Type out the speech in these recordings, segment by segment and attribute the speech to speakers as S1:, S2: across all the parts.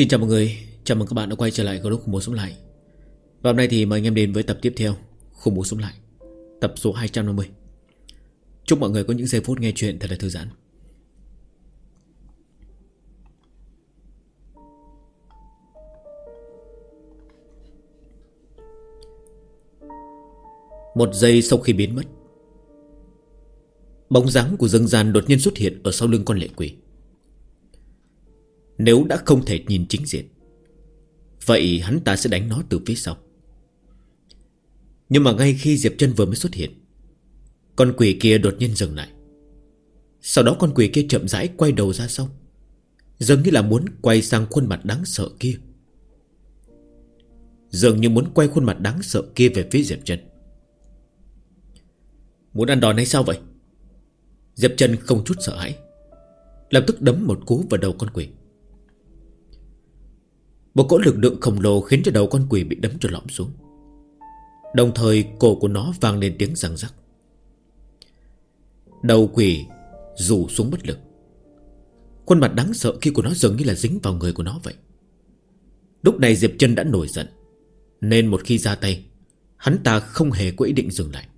S1: Xin chào mọi người, chào mừng các bạn đã quay trở lại group Khủng Bố Sống Lại. Và hôm nay thì mời anh em đến với tập tiếp theo Khủng Bố Sống Lại, tập số 250. Chúc mọi người có những giây phút nghe chuyện thật là thư giãn. Một giây sau khi biến mất, bóng dáng của Dương Gian đột nhiên xuất hiện ở sau lưng con lệ quỷ. Nếu đã không thể nhìn chính diện, vậy hắn ta sẽ đánh nó từ phía sau. Nhưng mà ngay khi Diệp Trân vừa mới xuất hiện, con quỷ kia đột nhiên dừng lại. Sau đó con quỷ kia chậm rãi quay đầu ra sau, dường như là muốn quay sang khuôn mặt đáng sợ kia. Dường như muốn quay khuôn mặt đáng sợ kia về phía Diệp Trân. Muốn ăn đòn hay sao vậy? Diệp Trân không chút sợ hãi, lập tức đấm một cú vào đầu con quỷ. Một cỗ lực lượng khổng lồ khiến cho đầu con quỷ bị đấm cho lõm xuống. Đồng thời cổ của nó vang lên tiếng răng rắc. Đầu quỷ rủ xuống bất lực. Khuôn mặt đáng sợ kia của nó dường như là dính vào người của nó vậy. Lúc này Diệp Trân đã nổi giận, nên một khi ra tay, hắn ta không hề có ý định dừng lại.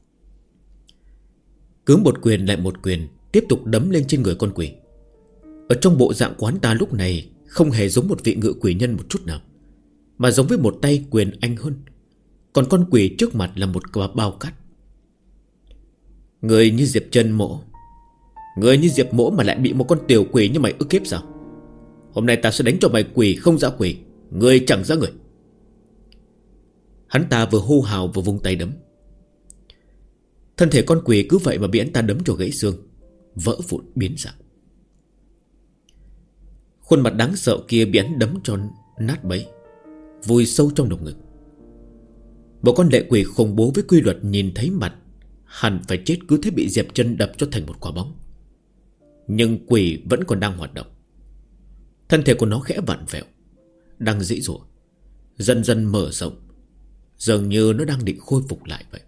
S1: Cứ một quyền lại một quyền tiếp tục đấm lên trên người con quỷ. Ở trong bộ dạng của hắn ta lúc này không hề giống một vị ngự quỷ nhân một chút nào, mà giống với một tay quyền anh hơn. Còn con quỷ trước mặt là một quả bao cát. Người như Diệp Trân Mỗ, người như Diệp Mỗ mà lại bị một con tiểu quỷ như mày ức hiếp sao? Hôm nay ta sẽ đánh cho mày quỷ không ra quỷ, người chẳng ra người. Hắn ta vừa hô hào vừa vung tay đấm. Thân thể con quỷ cứ vậy mà bị hắn ta đấm cho gãy xương, vỡ vụn biến dạng. Khuôn mặt đáng sợ kia bị hắn đấm cho nát bấy, vùi sâu trong lồng ngực. Một con lệ quỷ khủng bố với quy luật nhìn thấy mặt hẳn phải chết cứ thế bị Diệp Trân đập cho thành một quả bóng. Nhưng quỷ vẫn còn đang hoạt động. Thân thể của nó khẽ vặn vẹo, đang dãy giụa, dần dần mở rộng, dường như nó đang định khôi phục lại vậy.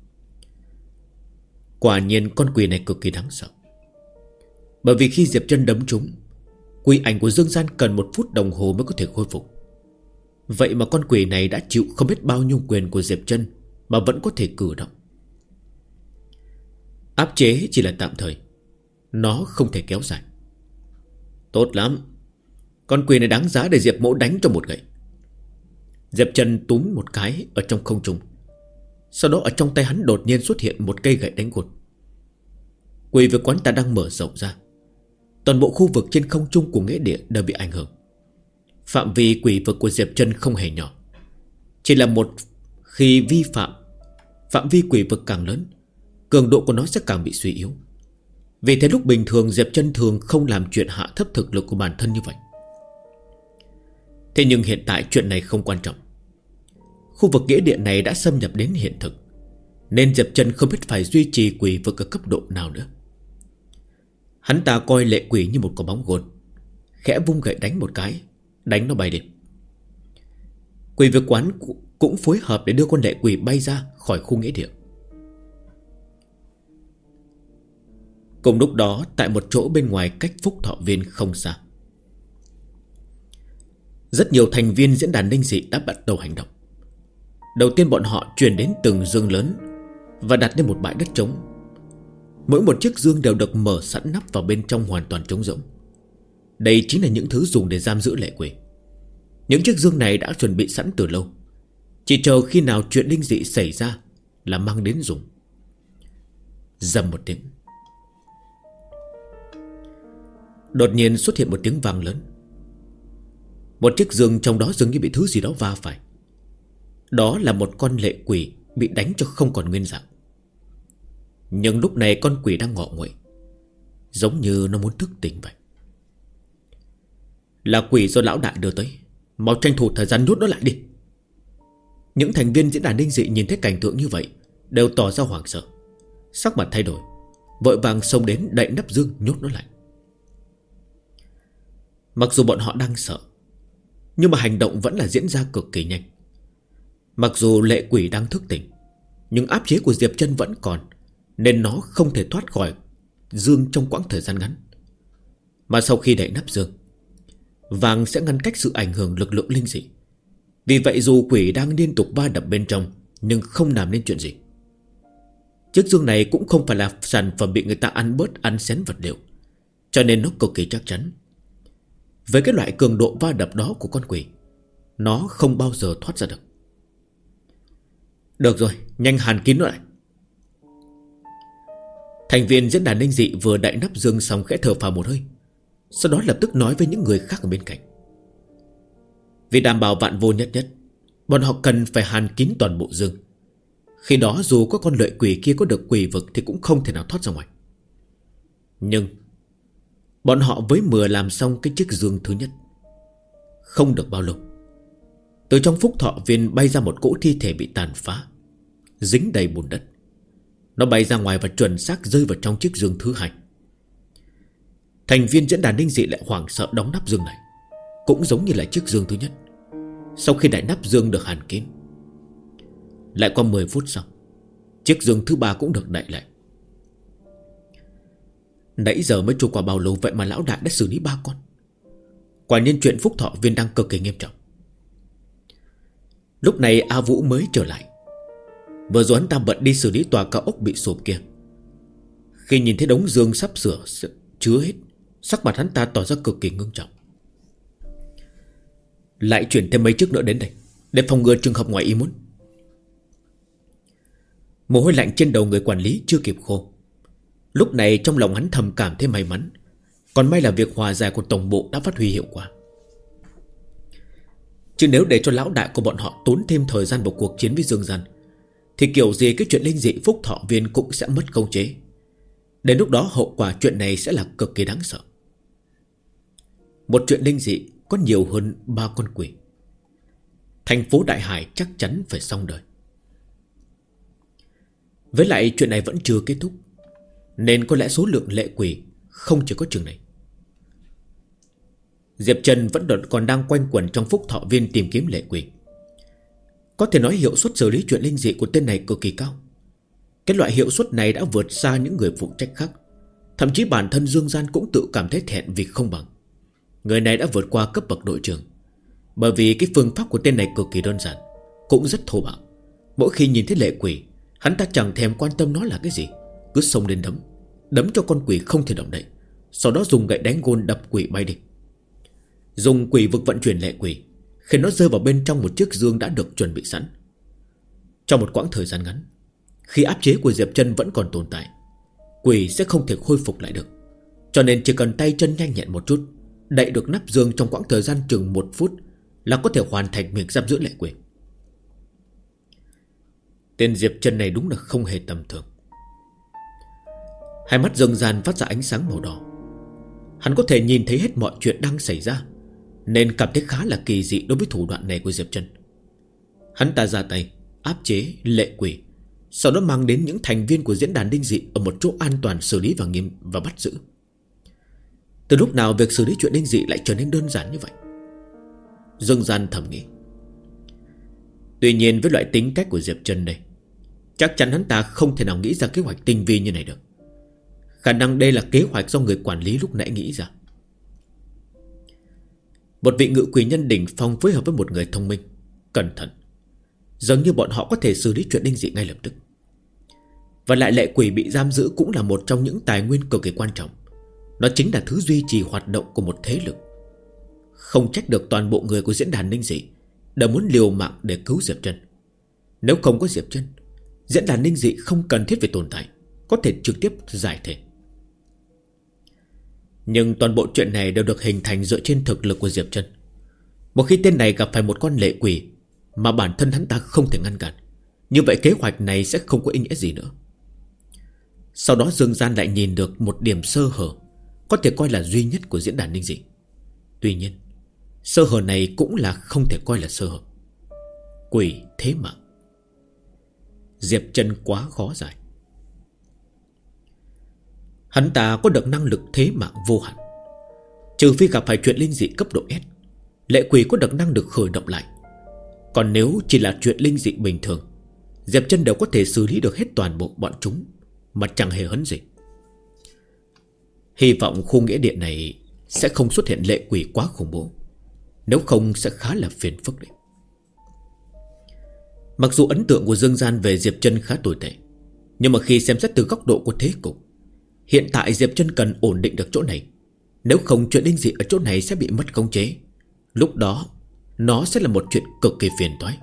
S1: Quả nhiên con quỷ này cực kỳ đáng sợ. Bởi vì khi Diệp Trân đấm trúng, quỷ ảnh của Dương Gian cần 1 phút đồng hồ mới có thể khôi phục. Vậy mà con quỷ này đã chịu không biết bao nhiêu quyền của Diệp Trân mà vẫn có thể cử động. Áp chế chỉ là tạm thời, nó không thể kéo dài. Tốt lắm, con quỷ này đáng giá để Diệp Mỗ đánh cho một gậy. Diệp Trân túm một cái ở trong không trung. Sau đó ở trong tay hắn đột nhiên xuất hiện một cây gậy đánh cột. Quỷ vực quán ta đang mở rộng ra. Toàn bộ khu vực trên không trung của nghĩa địa đều bị ảnh hưởng. Phạm vi quỷ vực của Diệp Trân không hề nhỏ. Chỉ là một khi vi phạm vi quỷ vực càng lớn, cường độ của nó sẽ càng bị suy yếu. Vì thế lúc bình thường Diệp Trân thường không làm chuyện hạ thấp thực lực của bản thân như vậy. Thế nhưng hiện tại chuyện này không quan trọng. Khu vực nghĩa địa này đã xâm nhập đến hiện thực, nên Diệp Trân không biết phải duy trì quỷ vực ở cấp độ nào nữa. Hắn ta coi lệ quỷ như một quả bóng gôn, khẽ vung gậy đánh một cái, đánh nó bay đi. Quỷ vực quán cũng phối hợp để đưa con lệ quỷ bay ra khỏi khu nghĩa địa. Cùng lúc đó, tại một chỗ bên ngoài cách Phúc Thọ Viên không xa, rất nhiều thành viên diễn đàn linh dị đã bắt đầu hành động. Đầu tiên bọn họ chuyển đến từng giường lớn và đặt lên một bãi đất trống. Mỗi một chiếc giường đều được mở sẵn nắp vào bên trong hoàn toàn trống rỗng. Đây chính là những thứ dùng để giam giữ lệ quỷ. Những chiếc giường này đã chuẩn bị sẵn từ lâu, chỉ chờ khi nào chuyện linh dị xảy ra là mang đến dùng. Rầm một tiếng, đột nhiên xuất hiện một tiếng vang lớn. Một chiếc giường trong đó dường như bị thứ gì đó va phải. Đó là một con lệ quỷ bị đánh cho không còn nguyên dạng. Nhưng lúc này con quỷ đang ngọ nguậy, giống như nó muốn thức tỉnh vậy. Là quỷ do lão đại đưa tới, mau tranh thủ thời gian nuốt nó lại đi. Những thành viên diễn đàn linh dị nhìn thấy cảnh tượng như vậy đều tỏ ra hoảng sợ, sắc mặt thay đổi, vội vàng xông đến đậy nắp giường nhốt nó lại. Mặc dù bọn họ đang sợ, nhưng mà hành động vẫn là diễn ra cực kỳ nhanh. Mặc dù lệ quỷ đang thức tỉnh, nhưng áp chế của Diệp Trân vẫn còn, nên nó không thể thoát khỏi giường trong quãng thời gian ngắn. Mà sau khi đậy nắp giường, vàng sẽ ngăn cách sự ảnh hưởng lực lượng linh dị. Vì vậy dù quỷ đang liên tục va đập bên trong, nhưng không làm nên chuyện gì. Chiếc dương này cũng không phải là sản phẩm bị người ta ăn bớt ăn xén vật liệu, cho nên nó cực kỳ chắc chắn. Với cái loại cường độ va đập đó của con quỷ, nó không bao giờ thoát ra được. Được rồi, nhanh hàn kín nó lại. Thành viên diễn đàn linh dị vừa đậy nắp dương xong khẽ thở phào một hơi, sau đó lập tức nói với những người khác ở bên cạnh. Vì đảm bảo vạn vô nhất nhất, bọn họ cần phải hàn kín toàn bộ dương. Khi đó dù có con lợi quỷ kia có được quỷ vực thì cũng không thể nào thoát ra ngoài. Nhưng bọn họ với mừa làm xong cái chiếc dương thứ nhất. Không được bao lâu, từ trong phúc thọ viên bay ra một cỗ thi thể bị tàn phá, dính đầy bùn đất. Nó bay ra ngoài và chuẩn xác rơi vào trong chiếc dương thứ hai. Thành viên diễn đàn linh dị lại hoảng sợ đóng nắp dương này, cũng giống như là chiếc dương thứ nhất. Sau khi đại nắp dương được hàn kín, lại qua 10 phút sau, chiếc dương thứ ba cũng được đậy lại. Nãy giờ mới trôi qua bao lâu vậy mà lão đại đã xử lý 3 con. Quả nhiên chuyện phúc thọ viên đang cực kỳ nghiêm trọng. Lúc này A Vũ mới trở lại. Vừa rồi hắn ta bận đi xử lý tòa cao ốc bị sụp kia. Khi nhìn thấy đống dương sắp sửa chứa hết, sắc mặt hắn ta tỏ ra cực kỳ ngưng trọng. Lại chuyển thêm mấy chiếc nữa đến đây, để phòng ngừa trường hợp ngoài ý muốn. Mồ hôi lạnh trên đầu người quản lý chưa kịp khô. Lúc này trong lòng hắn thầm cảm thấy may mắn. Còn may là việc hòa giải của tổng bộ đã phát huy hiệu quả. Chứ nếu để cho lão đại của bọn họ tốn thêm thời gian vào cuộc chiến với Dương Gian, thì kiểu gì cái chuyện linh dị phúc thọ viên cũng sẽ mất khống chế. Đến lúc đó hậu quả chuyện này sẽ là cực kỳ đáng sợ. Một chuyện linh dị có nhiều hơn 3 con quỷ. Thành phố Đại Hải chắc chắn phải xong đời. Với lại chuyện này vẫn chưa kết thúc, nên có lẽ số lượng lệ quỷ không chỉ có chừng này. Diệp Trần vẫn còn đang quanh quẩn trong phúc thọ viên tìm kiếm lệ quỷ. Có thể nói hiệu suất xử lý chuyện linh dị của tên này cực kỳ cao. Cái loại hiệu suất này đã vượt xa những người phụ trách khác. Thậm chí bản thân Dương Gian cũng tự cảm thấy thẹn vì không bằng. Người này đã vượt qua cấp bậc đội trưởng. Bởi vì cái phương pháp của tên này cực kỳ đơn giản, cũng rất thô bạo. Mỗi khi nhìn thấy lệ quỷ, hắn ta chẳng thèm quan tâm nó là cái gì, cứ xông lên đấm. Đấm cho con quỷ không thể động đậy, sau đó dùng gậy đánh gôn đập quỷ bay đi. Dùng quỷ vực vận chuyển lệ quỷ, khiến nó rơi vào bên trong một chiếc dương đã được chuẩn bị sẵn. Trong một quãng thời gian ngắn, khi áp chế của Diệp Trần vẫn còn tồn tại, quỷ sẽ không thể khôi phục lại được. Cho nên chỉ cần tay chân nhanh nhẹn một chút, đậy được nắp dương trong quãng thời gian chừng 1 phút là có thể hoàn thành việc giam giữ lệ quỷ. Tên Diệp Trần này đúng là không hề tầm thường. Hai mắt Dương Gian phát ra ánh sáng màu đỏ. Hắn có thể nhìn thấy hết mọi chuyện đang xảy ra, nên cảm thấy khá là kỳ dị đối với thủ đoạn này của Diệp Trần. Hắn ta ra tay áp chế lệ quỷ, sau đó mang đến những thành viên của diễn đàn linh dị ở một chỗ an toàn xử lý và bắt giữ. Từ lúc nào việc xử lý chuyện linh dị lại trở nên đơn giản như vậy? Dương Gian thầm nghĩ. Tuy nhiên với loại tính cách của Diệp Trần đây, chắc chắn hắn ta không thể nào nghĩ ra kế hoạch tinh vi như này được. Khả năng đây là kế hoạch do người quản lý lúc nãy nghĩ ra. Một vị ngự quỷ nhân đỉnh phong phối hợp với một người thông minh, cẩn thận, dường như bọn họ có thể xử lý chuyện linh dị ngay lập tức. Và lại lệ quỷ bị giam giữ cũng là một trong những tài nguyên cực kỳ quan trọng. Nó chính là thứ duy trì hoạt động của một thế lực. Không trách được toàn bộ người của diễn đàn linh dị đều muốn liều mạng để cứu Diệp Trần. Nếu không có Diệp Trần, diễn đàn linh dị không cần thiết phải tồn tại, có thể trực tiếp giải thể. Nhưng toàn bộ chuyện này đều được hình thành dựa trên thực lực của Diệp Trần. Một khi tên này gặp phải một con lệ quỷ mà bản thân hắn ta không thể ngăn cản, như vậy kế hoạch này sẽ không có ý nghĩa gì nữa. Sau đó Dương Gian lại nhìn được một điểm sơ hở có thể coi là duy nhất của diễn đàn linh dị. Tuy nhiên sơ hở này cũng là không thể coi là sơ hở. Quỷ thế mạng. Diệp Trần quá khó giải. Hắn ta có được năng lực thế mạng vô hạn. Trừ phi gặp phải chuyện linh dị cấp độ S, lệ quỷ có được năng lực khởi động lại. Còn nếu chỉ là chuyện linh dị bình thường, Diệp Trần đều có thể xử lý được hết toàn bộ bọn chúng mà chẳng hề hấn gì. Hy vọng khu nghĩa địa này sẽ không xuất hiện lệ quỷ quá khủng bố. Nếu không sẽ khá là phiền phức đấy. Mặc dù ấn tượng của Dương Gian về Diệp Trân khá tồi tệ, nhưng mà khi xem xét từ góc độ của thế cục, hiện tại Diệp Trân cần ổn định được chỗ này. Nếu không chuyện linh dị ở chỗ này sẽ bị mất khống chế. Lúc đó nó sẽ là một chuyện cực kỳ phiền toái.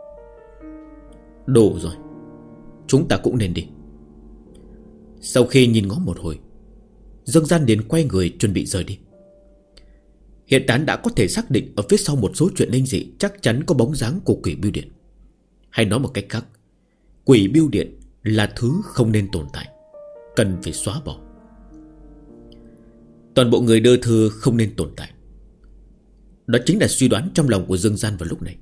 S1: Đủ rồi, chúng ta cũng nên đi. Sau khi nhìn ngó một hồi, Dương Gian liền quay người chuẩn bị rời đi. Hiện tại đã có thể xác định ở phía sau một số chuyện linh dị chắc chắn có bóng dáng của quỷ bưu điện. Hay nói một cách khác, quỷ bưu điện là thứ không nên tồn tại, cần phải xóa bỏ. Toàn bộ người đưa thư không nên tồn tại. Đó chính là suy đoán trong lòng của Dương Gian vào lúc này.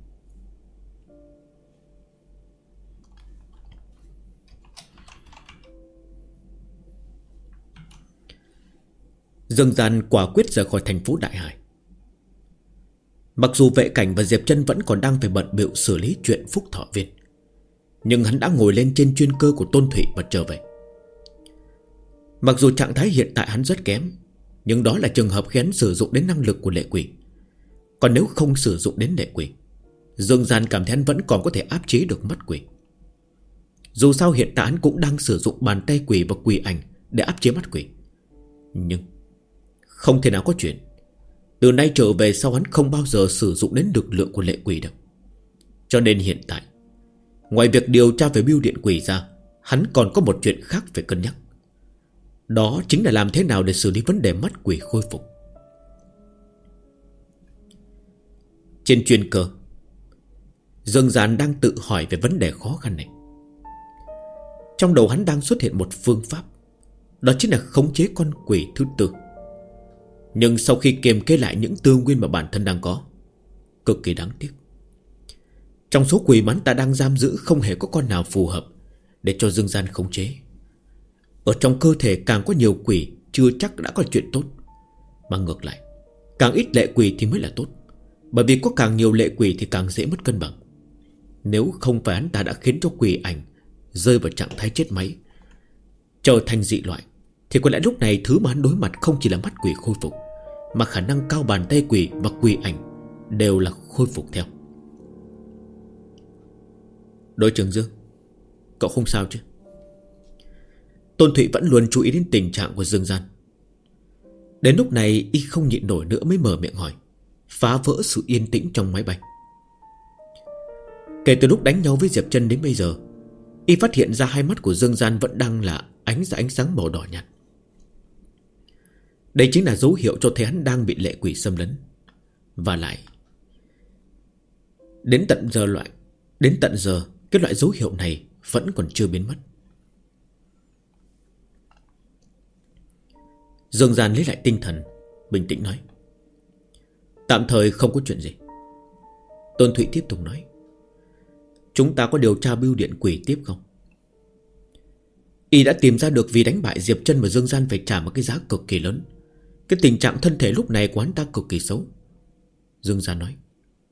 S1: Dương Gian quả quyết rời khỏi thành phố Đại Hải. Mặc dù vệ cảnh và Diệp Trân vẫn còn đang phải bận bịu xử lý chuyện Phúc Thọ Viên, nhưng hắn đã ngồi lên trên chuyên cơ của Tôn Thụy và trở về. Mặc dù trạng thái hiện tại hắn rất kém, nhưng đó là trường hợp khi hắn sử dụng đến năng lực của lệ quỷ. Còn nếu không sử dụng đến lệ quỷ, Dương Gian cảm thấy hắn vẫn còn có thể áp chế được mắt quỷ. Dù sao hiện tại hắn cũng đang sử dụng bàn tay quỷ và quỷ ảnh để áp chế mắt quỷ. Nhưng không thể nào có chuyện từ nay trở về sau hắn không bao giờ sử dụng đến lực lượng của lệ quỷ được. Cho nên hiện tại, ngoài việc điều tra về bưu điện quỷ ra, hắn còn có một chuyện khác phải cân nhắc. Đó chính là làm thế nào để xử lý vấn đề mắt quỷ khôi phục. Trên chuyên cơ, Dương Gian đang tự hỏi về vấn đề khó khăn này. Trong đầu hắn đang xuất hiện một phương pháp, đó chính là khống chế con quỷ thứ tư. Nhưng sau khi kiềm chế lại những tư nguyên mà bản thân đang có, cực kỳ đáng tiếc. Trong số quỷ mà hắn ta đang giam giữ không hề có con nào phù hợp để cho Dương Gian khống chế. Ở trong cơ thể càng có nhiều quỷ chưa chắc đã có chuyện tốt, mà ngược lại, càng ít lệ quỷ thì mới là tốt. Bởi vì có càng nhiều lệ quỷ thì càng dễ mất cân bằng. Nếu không phải hắn ta đã khiến cho quỷ ảnh rơi vào trạng thái chết máy, trở thành dị loại, thì có lẽ lúc này thứ mà hắn đối mặt không chỉ là mắt quỷ khôi phục, mà khả năng cao bàn tay quỷ và quỷ ảnh đều là khôi phục theo. Đội trưởng Dương, cậu không sao chứ? Tôn Thụy vẫn luôn chú ý đến tình trạng của Dương Gian. Đến lúc này y không nhịn nổi nữa mới mở miệng hỏi, phá vỡ sự yên tĩnh trong máy bay. Kể từ lúc đánh nhau với Diệp Trân đến bây giờ, y phát hiện ra hai mắt của Dương Gian vẫn đang là ánh ra ánh sáng màu đỏ nhạt. Đây chính là dấu hiệu cho thấy hắn đang bị lệ quỷ xâm lấn. Và lại Đến tận giờ cái loại dấu hiệu này vẫn còn chưa biến mất. Dương Gian lấy lại tinh thần, bình tĩnh nói, tạm thời không có chuyện gì. Tôn Thụy tiếp tục nói, chúng ta có điều tra bưu điện quỷ tiếp không? Y đã tìm ra được vì đánh bại Diệp Trân và Dương Gian phải trả một cái giá cực kỳ lớn. Cái tình trạng thân thể lúc này của hắn ta cực kỳ xấu. Dương Gian nói,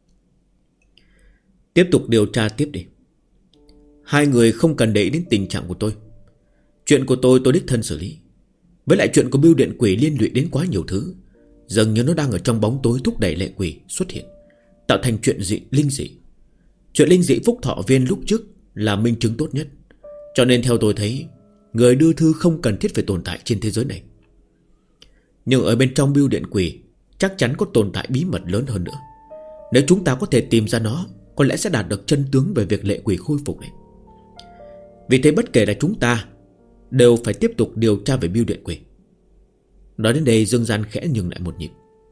S1: tiếp tục điều tra tiếp đi. Hai người không cần để ý đến tình trạng của tôi. Chuyện của tôi đích thân xử lý. Với lại chuyện của bưu điện quỷ liên lụy đến quá nhiều thứ, dường như nó đang ở trong bóng tối thúc đẩy lệ quỷ xuất hiện, tạo thành chuyện linh dị. Chuyện linh dị Phúc Thọ Viên lúc trước là minh chứng tốt nhất. Cho nên theo tôi thấy, người đưa thư không cần thiết phải tồn tại trên thế giới này. Nhưng ở bên trong bưu điện quỷ chắc chắn có tồn tại bí mật lớn hơn nữa. Nếu chúng ta có thể tìm ra nó, có lẽ sẽ đạt được chân tướng về việc lệ quỷ khôi phục này. Vì thế bất kể là chúng ta đều phải tiếp tục điều tra về bưu điện quỷ. Nói đến đây Dương Gian khẽ nhường lại một nhịp.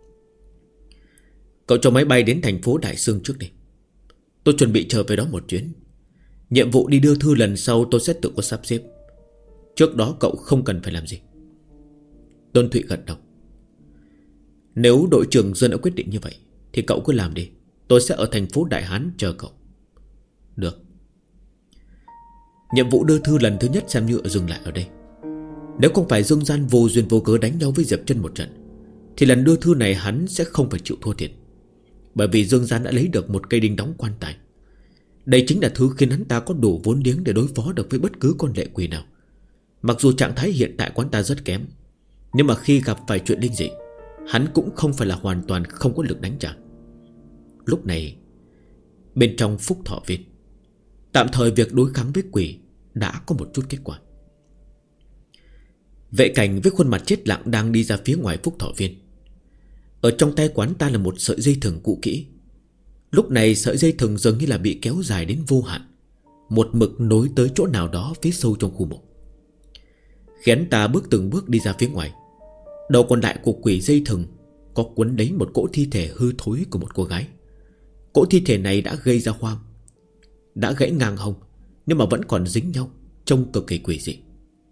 S1: Cậu cho máy bay đến thành phố Đại Sương trước đi. Tôi chuẩn bị trở về đó một chuyến. Nhiệm vụ đi đưa thư lần sau tôi sẽ tự có sắp xếp. Trước đó cậu không cần phải làm gì. Tôn Thụy gật đầu. Nếu đội trưởng Dương đã quyết định như vậy thì cậu cứ làm đi. Tôi sẽ ở thành phố Đại Hán chờ cậu. Được. Nhiệm vụ đưa thư lần thứ nhất xem như dừng lại ở đây. Nếu không phải Dương Gian vô duyên vô cớ đánh nhau với Diệp Trân một trận, thì lần đưa thư này hắn sẽ không phải chịu thua thiệt. Bởi vì Dương Gian đã lấy được một cây đinh đóng quan tài. Đây chính là thứ khiến hắn ta có đủ vốn liếng để đối phó được với bất cứ con lệ quỷ nào. Mặc dù trạng thái hiện tại của hắn ta rất kém, nhưng mà khi gặp phải chuyện linh dị, hắn cũng không phải là hoàn toàn không có lực đánh trả. Lúc này bên trong Phúc Thọ Viên, tạm thời việc đối kháng với quỷ đã có một chút kết quả. Vệ Cảnh với khuôn mặt chết lặng đang đi ra phía ngoài Phúc Thọ Viên. Ở trong tay quán ta là một sợi dây thừng cũ kỹ. Lúc này sợi dây thừng dường như là bị kéo dài đến vô hạn, một mực nối tới chỗ nào đó phía sâu trong khu mộ. Khi hắn ta bước từng bước đi ra phía ngoài, đầu còn lại của quỷ dây thừng có quấn lấy một cỗ thi thể hư thối của một cô gái. Cỗ thi thể này đã gây ra hoang, đã gãy ngang hông, nhưng mà vẫn còn dính nhau, trông cực kỳ quỷ dị.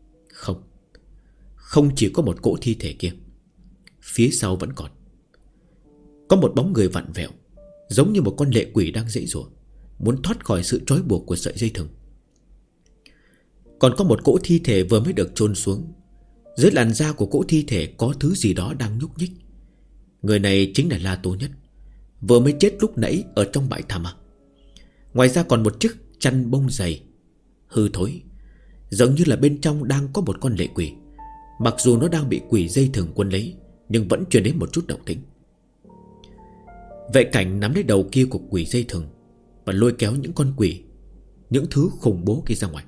S1: Không chỉ có một cỗ thi thể kia, phía sau vẫn còn có một bóng người vặn vẹo, giống như một con lệ quỷ đang giãy giụa, muốn thoát khỏi sự trói buộc của sợi dây thừng. Còn có một cỗ thi thể vừa mới được chôn xuống, dưới làn da của cỗ thi thể có thứ gì đó đang nhúc nhích. Người này chính là La Tố Nhất, vừa mới chết lúc nãy ở trong bãi tha ma. Ngoài ra còn một chiếc chăn bông dày hư thối, giống như là bên trong đang có một con lệ quỷ. Mặc dù nó đang bị quỷ dây thừng quấn lấy, nhưng vẫn truyền đến một chút động tĩnh. Vệ Cảnh nắm lấy đầu kia của quỷ dây thừng và lôi kéo những con quỷ, những thứ khủng bố kia ra ngoài.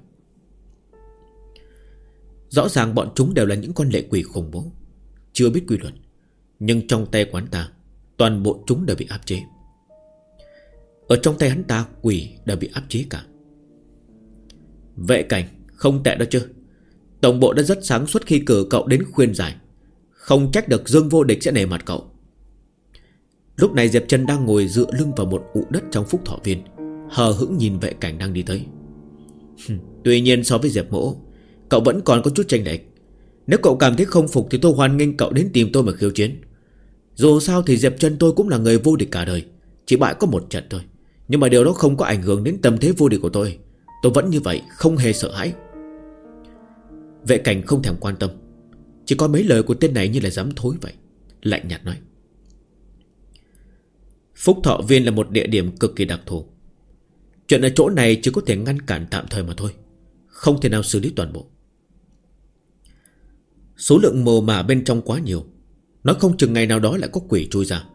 S1: Rõ ràng bọn chúng đều là những con lệ quỷ khủng bố, chưa biết quy luật, nhưng trong tay quán ta, toàn bộ chúng đều bị áp chế. Ở trong tay hắn ta, quỷ đã bị áp chế cả. Vệ Cảnh, không tệ đó chứ. Tổng bộ đã rất sáng suốt khi cử cậu đến khuyên giải, không trách được Dương Vô Địch sẽ nể mặt cậu. Lúc này Diệp Trần đang ngồi dựa lưng vào một ụ đất trong Phúc Thọ Viên, hờ hững nhìn Vệ Cảnh đang đi tới. Tuy nhiên so với Diệp Mỗ, cậu vẫn còn có chút chênh lệch. Nếu cậu cảm thấy không phục thì tôi hoan nghênh cậu đến tìm tôi mà khiêu chiến. Dù sao thì Diệp Trần tôi cũng là người vô địch cả đời, chỉ bại có một trận thôi, nhưng mà điều đó không có ảnh hưởng đến tầm thế vô địch của tôi. Tôi vẫn như vậy, không hề sợ hãi. Vệ Cảnh không thèm quan tâm, chỉ có mấy lời của tên này như là dám thối vậy, lạnh nhạt nói. Phúc Thọ Viên là một địa điểm cực kỳ đặc thù. Chuyện ở chỗ này chỉ có thể ngăn cản tạm thời mà thôi, không thể nào xử lý toàn bộ. Số lượng mồ mả bên trong quá nhiều, nói không chừng ngày nào đó lại có quỷ chui ra.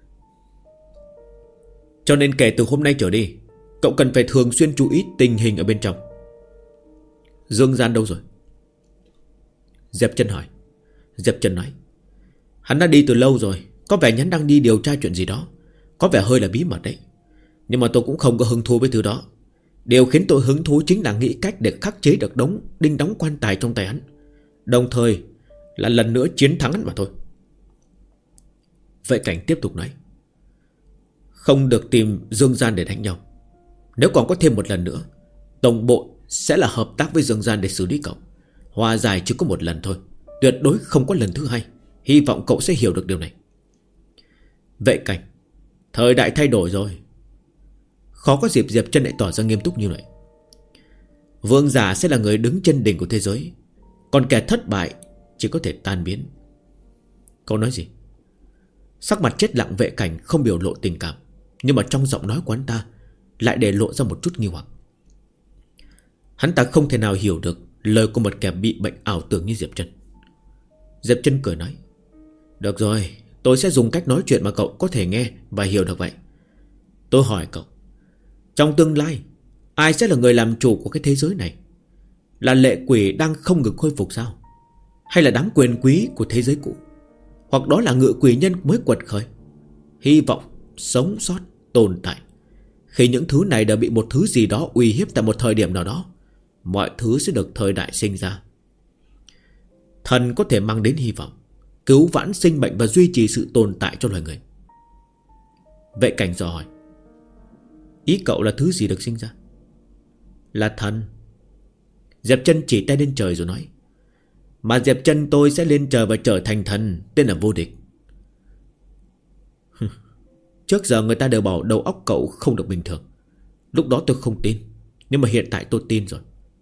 S1: Cho nên kể từ hôm nay trở đi, cậu cần phải thường xuyên chú ý tình hình ở bên trong. Dương Gian đâu rồi? Diệp Trần hỏi. Diệp Trần nói, hắn đã đi từ lâu rồi, có vẻ hắn đang đi điều tra chuyện gì đó, có vẻ hơi là bí mật đấy. Nhưng mà tôi cũng không có hứng thú với thứ đó. Điều khiến tôi hứng thú chính là nghĩ cách để khắc chế được đinh đóng quan tài trong tay hắn, đồng thời là lần nữa chiến thắng hắn mà thôi. Vệ Cảnh tiếp tục nói, không được tìm Dương Gian để đánh nhau. Nếu còn có thêm một lần nữa, tổng bộ sẽ là hợp tác với Dương Gian để xử lý cậu. Hòa giải chỉ có một lần thôi, tuyệt đối không có lần thứ hai. Hy vọng cậu sẽ hiểu được điều này. Vệ Cảnh, thời đại thay đổi rồi. Khó có dịp Diệp Trần lại tỏ ra nghiêm túc như vậy. Vương giả sẽ là người đứng trên đỉnh của thế giới, còn kẻ thất bại chỉ có thể tan biến. Cậu nói gì? Sắc mặt chết lặng Vệ Cảnh không biểu lộ tình cảm, nhưng mà trong giọng nói của hắn ta lại để lộ ra một chút nghi hoặc. Hắn ta không thể nào hiểu được lời của một kẻ bị bệnh ảo tưởng như Diệp Trần. Diệp Trần cười nói, được rồi, tôi sẽ dùng cách nói chuyện mà cậu có thể nghe và hiểu được vậy. Tôi hỏi cậu, trong tương lai, ai sẽ là người làm chủ của cái thế giới này? Là lệ quỷ đang không ngừng khôi phục sao? Hay là đám quyền quý của thế giới cũ? Hoặc đó là ngự quỷ nhân mới quật khởi? Hy vọng sống sót, tồn tại. Khi những thứ này đã bị một thứ gì đó uy hiếp tại một thời điểm nào đó, mọi thứ sẽ được thời đại sinh ra. Thần có thể mang đến hy vọng, cứu vãn sinh mệnh và duy trì sự tồn tại cho loài người. Vệ Cảnh dò hỏi, ý cậu là thứ gì được sinh ra? Là thần. Diệp Trần chỉ tay lên trời rồi nói, mà Diệp Trần tôi sẽ lên trời và trở thành thần, tên là Vô Địch. Trước giờ người ta đều bảo đầu óc cậu không được bình thường. Lúc đó tôi không tin, nhưng mà hiện tại tôi tin rồi.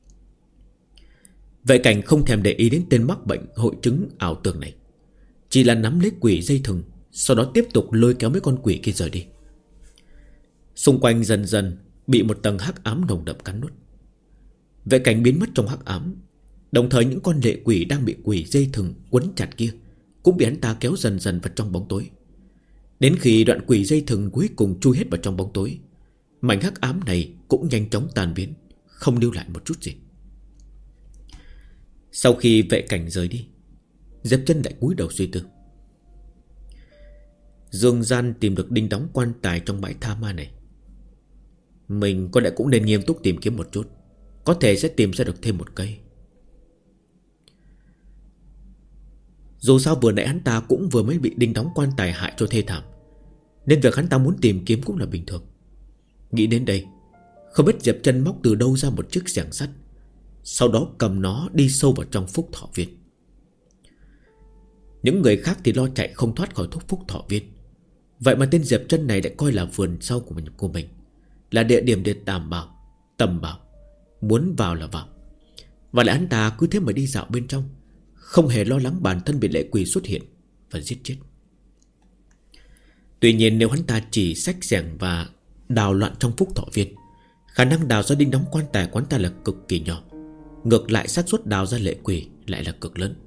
S1: Vệ Cảnh không thèm để ý đến tên mắc bệnh hội chứng ảo tưởng này, chỉ là nắm lấy quỷ dây thừng, sau đó tiếp tục lôi kéo mấy con quỷ kia rời đi. Xung quanh dần dần bị một tầng hắc ám nồng đậm cắn nuốt. Vệ Cảnh biến mất trong hắc ám, đồng thời những con lệ quỷ đang bị quỷ dây thừng quấn chặt kia cũng bị hắn ta kéo dần dần vào trong bóng tối. Đến khi đoạn quỷ dây thừng cuối cùng chui hết vào trong bóng tối, mảnh hắc ám này cũng nhanh chóng tan biến, không lưu lại một chút gì. Sau khi vệ cảnh rời đi, Diệp Chân lại cúi đầu suy tư. Dương Gian tìm được đinh đóng quan tài trong bãi tha ma này. Mình có lẽ cũng nên nghiêm túc tìm kiếm một chút, có thể sẽ tìm ra được thêm một cây. Dù sao vừa nãy hắn ta cũng vừa mới bị đinh đóng quan tài hại cho thê thảm, nên việc hắn ta muốn tìm kiếm cũng là bình thường. Nghĩ đến đây, không biết Diệp Chân móc từ đâu ra một chiếc xẻng sắt, sau đó cầm nó đi sâu vào trong Phúc Thọ Viên. Những người khác thì lo chạy không thoát khỏi Phúc Thọ Viên, vậy mà tên Diệp Chân này lại coi là vườn sau của mình, là địa điểm để tầm bảo, muốn vào là vào. Và lại hắn ta cứ thế mà đi dạo bên trong, không hề lo lắng bản thân bị lệ quỷ xuất hiện và giết chết. Tuy nhiên nếu hắn ta chỉ xách xẻng và đào loạn trong Phúc Thọ Viên, khả năng đào ra đinh đóng quan tài của hắn ta là cực kỳ nhỏ. Ngược lại xác suất đào ra lệ quỷ lại là cực lớn.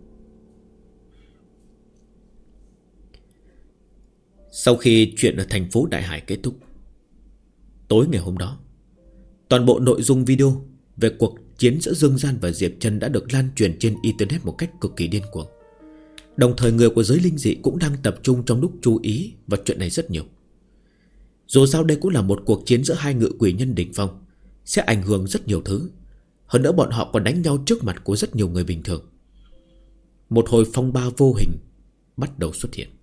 S1: Sau khi chuyện ở thành phố Đại Hải kết thúc, tối ngày hôm đó, toàn bộ nội dung video về cuộc chiến giữa Dương Gian và Diệp Chân đã được lan truyền trên internet một cách cực kỳ điên cuồng. Đồng thời người của giới linh dị cũng đang tập trung trong lúc chú ý vào chuyện này rất nhiều. Dù sao đây cũng là một cuộc chiến giữa hai ngự quỷ nhân đỉnh phong, sẽ ảnh hưởng rất nhiều thứ. Hơn nữa bọn họ còn đánh nhau trước mặt của rất nhiều người bình thường. Một hồi phong ba vô hình bắt đầu xuất hiện.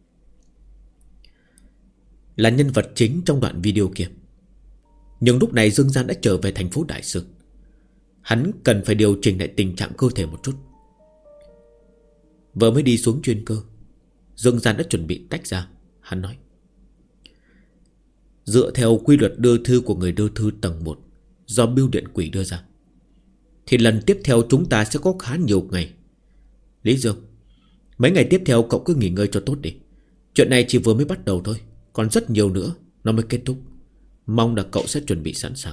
S1: Là nhân vật chính trong đoạn video kia. Nhưng lúc này Dương Gian đã trở về thành phố Đại Sương. Hắn cần phải điều chỉnh lại tình trạng cơ thể một chút. Vừa mới đi xuống chuyên cơ, Dương Gian đã chuẩn bị tách ra. Hắn nói: dựa theo quy luật đưa thư của người đưa thư tầng 1 do bưu điện quỷ đưa ra, thì lần tiếp theo chúng ta sẽ có khá nhiều ngày. Lý Dương, mấy ngày tiếp theo cậu cứ nghỉ ngơi cho tốt đi. Chuyện này chỉ vừa mới bắt đầu thôi, còn rất nhiều nữa nó mới kết thúc. Mong là cậu sẽ chuẩn bị sẵn sàng.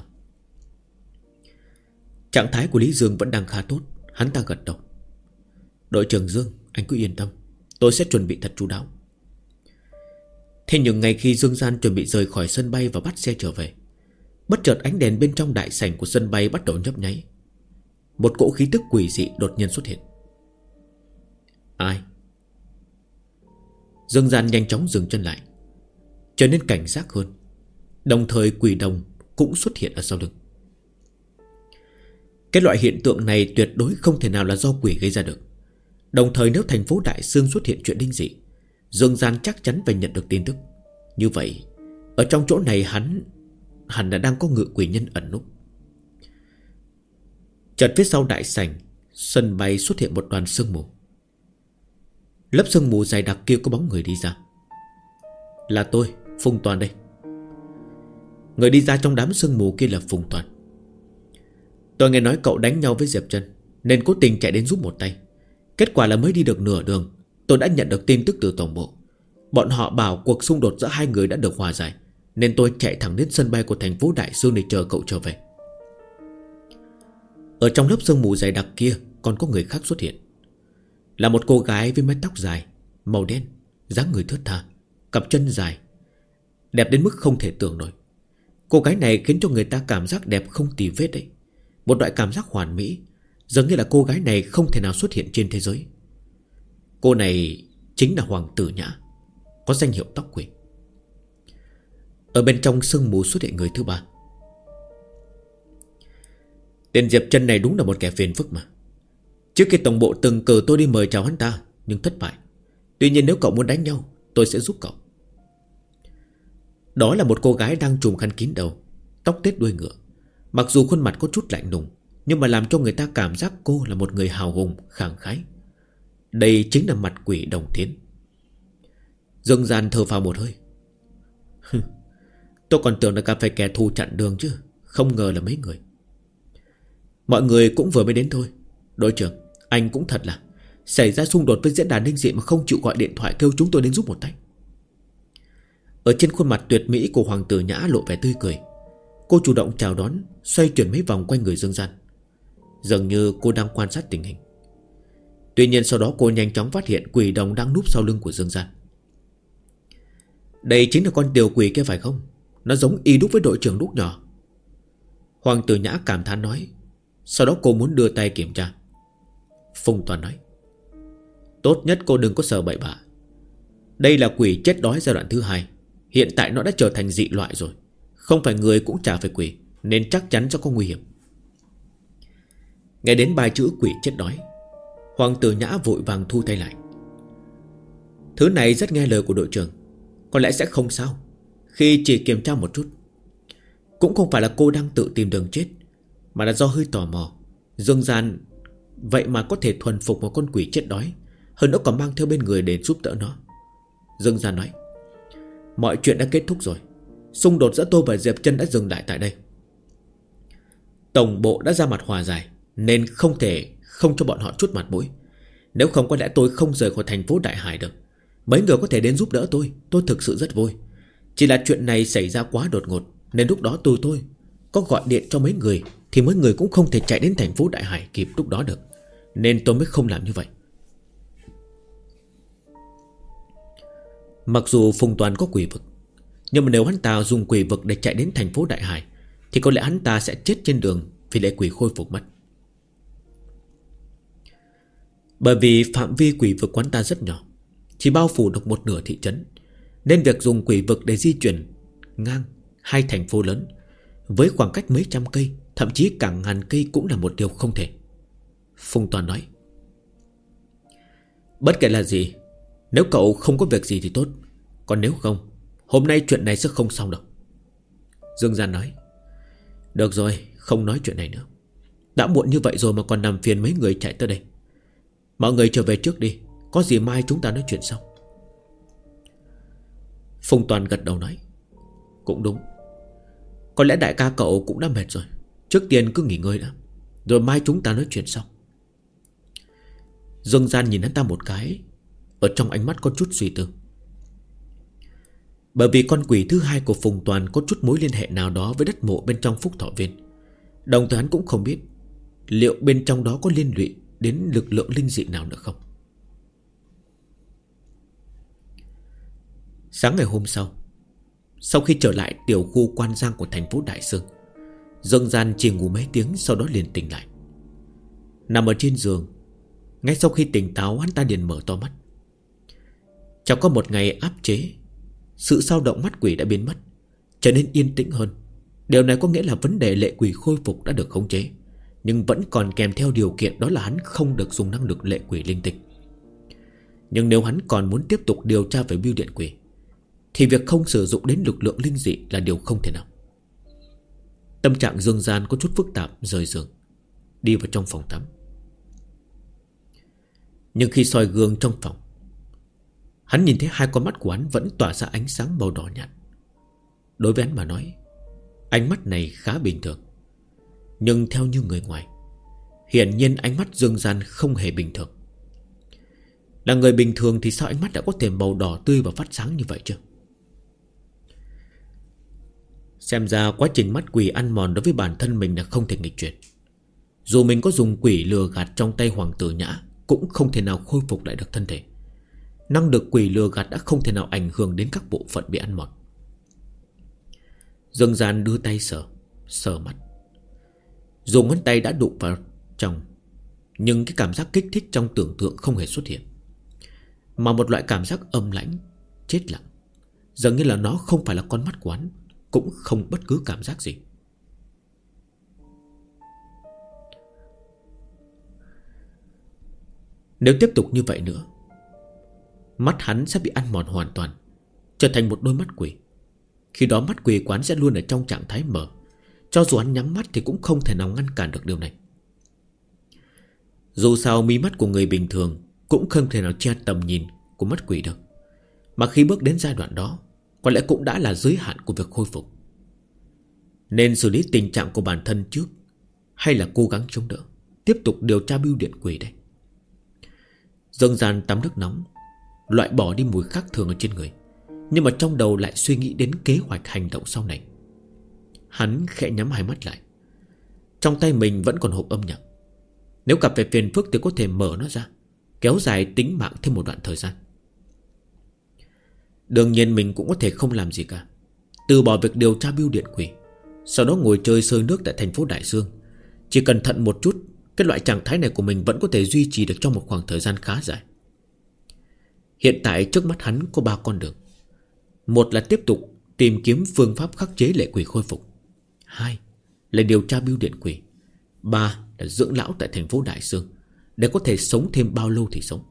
S1: Trạng thái của Lý Dương vẫn đang khá tốt. Hắn ta gật đầu: đội trưởng Dương, anh cứ yên tâm, tôi sẽ chuẩn bị thật chu đáo. Thế nhưng ngay khi Dương Gian chuẩn bị rời khỏi sân bay và bắt xe trở về, bất chợt ánh đèn bên trong đại sảnh của sân bay bắt đầu nhấp nháy. Một cỗ khí tức quỷ dị đột nhiên xuất hiện. Ai? Dương Gian nhanh chóng dừng chân lại, trở nên cảnh giác hơn. Đồng thời quỷ đồng cũng xuất hiện ở sau lưng. Cái loại hiện tượng này tuyệt đối không thể nào là do quỷ gây ra được. Đồng thời nếu thành phố Đại Sương xuất hiện chuyện linh dị, Dương Gian chắc chắn phải nhận được tin tức. Như vậy ở trong chỗ này hắn là đang có ngự quỷ nhân ẩn núp. Chợt phía sau đại sảnh sân bay xuất hiện một đoàn sương mù. Lớp sương mù dày đặc kia có bóng người đi ra. Là tôi, Phùng Toàn đây. Người đi ra trong đám sương mù kia là Phùng Toàn. Tôi nghe nói cậu đánh nhau với Diệp Chân, nên cố tình chạy đến giúp một tay. Kết quả là mới đi được nửa đường, tôi đã nhận được tin tức từ tổng bộ. Bọn họ bảo cuộc xung đột giữa hai người đã được hòa giải, nên tôi chạy thẳng đến sân bay của thành phố Đại Sương để chờ cậu trở về. Ở trong lớp sương mù dày đặc kia còn có người khác xuất hiện. Là một cô gái với mái tóc dài màu đen, dáng người thướt tha, cặp chân dài, đẹp đến mức không thể tưởng nổi. Cô gái này khiến cho người ta cảm giác đẹp không tì vết đấy. Một loại cảm giác hoàn mỹ, giống như là cô gái này không thể nào xuất hiện trên thế giới. Cô này chính là Hoàng Tử Nhã, có danh hiệu tóc quỷ. Ở bên trong sương mù xuất hiện người thứ ba. Tên Diệp Chân này đúng là một kẻ phiền phức mà. Trước khi tổng bộ từng cử tôi đi mời chào hắn ta, nhưng thất bại. Tuy nhiên nếu cậu muốn đánh nhau, tôi sẽ giúp cậu. Đó là một cô gái đang trùm khăn kín đầu, tóc tết đuôi ngựa. Mặc dù khuôn mặt có chút lạnh lùng, nhưng mà làm cho người ta cảm giác cô là một người hào hùng, khẳng khái. Đây chính là mặt quỷ Đồng Thiến. Dương Gian thở phào một hơi. Tôi còn tưởng là gặp phải kẻ thù chặn đường chứ, không ngờ là mấy người. Mọi người cũng vừa mới đến thôi. Đội trưởng, anh cũng thật là xảy ra xung đột với diễn đàn linh dị mà không chịu gọi điện thoại kêu chúng tôi đến giúp một tay. Ở trên khuôn mặt tuyệt mỹ của Hoàng Tử Nhã lộ vẻ tươi cười. Cô chủ động chào đón, xoay chuyển mấy vòng quanh người Dương Gian, dường như cô đang quan sát tình hình. Tuy nhiên sau đó cô nhanh chóng phát hiện quỷ đồng đang núp sau lưng của Dương Gian. Đây chính là con tiểu quỷ kia phải không? Nó giống y đúc với đội trưởng lúc nhỏ. Hoàng Tử Nhã cảm thán nói. Sau đó cô muốn đưa tay kiểm tra. Phùng Toàn nói. Tốt nhất cô đừng có sợ bậy bạ. Đây là quỷ chết đói giai đoạn thứ 2. Hiện tại nó đã trở thành dị loại rồi. Không phải người cũng chả phải quỷ, nên chắc chắn sẽ có nguy hiểm. Nghe đến 3 chữ quỷ chết đói, Hoàng Tử Nhã vội vàng thu tay lại. Thứ này rất nghe lời của đội trưởng, có lẽ sẽ không sao. Khi chỉ kiểm tra một chút. Cũng không phải là cô đang tự tìm đường chết, mà là do hơi tò mò. Dương Gian vậy mà có thể thuần phục một con quỷ chết đói, hơn nữa còn mang theo bên người để giúp đỡ nó. Dương Gian nói. Mọi chuyện đã kết thúc rồi. Xung đột giữa tôi và Diệp Chân đã dừng lại tại đây. Tổng bộ đã ra mặt hòa giải, nên không thể không cho bọn họ chút mặt mũi. Nếu không có lẽ tôi không rời khỏi thành phố Đại Hải được. Mấy người có thể đến giúp đỡ tôi thực sự rất vui. Chỉ là chuyện này xảy ra quá đột ngột, nên lúc đó tôi có gọi điện cho mấy người, thì mấy người cũng không thể chạy đến thành phố Đại Hải kịp lúc đó được, nên tôi mới không làm như vậy. Mặc dù Phùng Toàn có quỷ vực, nhưng mà nếu hắn ta dùng quỷ vực để chạy đến thành phố Đại Hải, thì có lẽ hắn ta sẽ chết trên đường vì lệ quỷ khôi phục mất. Bởi vì phạm vi quỷ vực quán ta rất nhỏ, chỉ bao phủ được một nửa thị trấn, nên việc dùng quỷ vực để di chuyển ngang 2 thành phố lớn với khoảng cách mấy trăm cây, thậm chí cả ngàn cây cũng là một điều không thể. Phùng Toàn nói. Bất kể là gì, nếu cậu không có việc gì thì tốt, còn nếu không, hôm nay chuyện này sẽ không xong đâu. Dương Gian nói. Được rồi, không nói chuyện này nữa. Đã muộn như vậy rồi mà còn làm phiền mấy người chạy tới đây. Mọi người trở về trước đi, có gì mai chúng ta nói chuyện sau. Phùng Toàn gật đầu nói. Cũng đúng. Có lẽ đại ca cậu cũng đã mệt rồi. Trước tiên cứ nghỉ ngơi đã, rồi mai chúng ta nói chuyện sau. Dương Gian nhìn hắn ta một cái, ở trong ánh mắt có chút suy tư. Bởi vì con quỷ thứ 2 của Phùng Toàn có chút mối liên hệ nào đó với đất mộ bên trong Phúc Thọ Viên. Đồng thời hắn cũng không biết liệu bên trong đó có liên lụy đến lực lượng linh dị nào nữa không. Sáng ngày hôm sau khi trở lại tiểu khu Quan Giang của thành phố Đại Sương, Dương Gian chỉ ngủ mấy tiếng, sau đó liền tỉnh lại. Nằm ở trên giường, ngay sau khi tỉnh táo, hắn ta liền mở to mắt. Chẳng có một ngày áp chế, sự dao động mắt quỷ đã biến mất, trở nên yên tĩnh hơn. Điều này có nghĩa là vấn đề lệ quỷ khôi phục đã được khống chế, nhưng vẫn còn kèm theo điều kiện, đó là hắn không được dùng năng lực lệ quỷ linh tinh. Nhưng nếu hắn còn muốn tiếp tục điều tra về bưu điện quỷ, thì việc không sử dụng đến lực lượng linh dị là điều không thể nào. Tâm trạng Dương Gian có chút phức tạp, rời giường đi vào trong phòng tắm. Nhưng khi soi gương trong phòng, hắn nhìn thấy 2 con mắt của hắn vẫn tỏa ra ánh sáng màu đỏ nhạt. Đối với hắn mà nói, ánh mắt này khá bình thường. Nhưng theo như người ngoài, hiển nhiên ánh mắt Dương Gian không hề bình thường. Là người bình thường thì sao ánh mắt đã có thể màu đỏ tươi và phát sáng như vậy chứ? Xem ra quá trình mắt quỷ ăn mòn đối với bản thân mình là không thể nghịch chuyển. Dù mình có dùng quỷ lừa gạt trong tay Hoàng Tử Nhã, cũng không thể nào khôi phục lại được thân thể. Năng lực quỷ lừa gạt đã không thể nào ảnh hưởng đến các bộ phận bị ăn mòn. Dương Gian đưa tay sờ mắt. Dù ngón tay đã đụng vào trong, nhưng cái cảm giác kích thích trong tưởng tượng không hề xuất hiện, mà một loại cảm giác âm lãnh, chết lặng, dường như là nó không phải là con mắt của hắn, cũng không bất cứ cảm giác gì. Nếu tiếp tục như vậy nữa, mắt hắn sẽ bị ăn mòn hoàn toàn, trở thành một đôi mắt quỷ. Khi đó mắt quỷ của hắn sẽ luôn ở trong trạng thái mờ, cho dù hắn nhắm mắt thì cũng không thể nào ngăn cản được điều này. Dù sao mí mắt của người bình thường cũng không thể nào che tầm nhìn của mắt quỷ được, mà khi bước đến giai đoạn đó, có lẽ cũng đã là giới hạn của việc khôi phục. Nên xử lý tình trạng của bản thân trước, hay là cố gắng chống đỡ, tiếp tục điều tra bưu điện quỷ đây? Dương Gian tắm nước nóng, loại bỏ đi mùi khác thường ở trên người, nhưng mà trong đầu lại suy nghĩ đến kế hoạch hành động sau này. Hắn khẽ nhắm 2 mắt lại. Trong tay mình vẫn còn hộp âm nhạc. Nếu gặp phải phiền phức thì có thể mở nó ra, kéo dài tính mạng thêm một đoạn thời gian. Đương nhiên mình cũng có thể không làm gì cả, từ bỏ việc điều tra bưu điện quỷ, sau đó ngồi chơi sơi nước tại thành phố Đại Dương. Chỉ cẩn thận một chút, cái loại trạng thái này của mình vẫn có thể duy trì được trong một khoảng thời gian khá dài. Hiện tại trước mắt hắn có 3 con đường. Một là tiếp tục tìm kiếm phương pháp khắc chế lệ quỷ khôi phục. 2 là điều tra bưu điện quỷ. 3 là dưỡng lão tại thành phố Đại Dương, để có thể sống thêm bao lâu thì sống.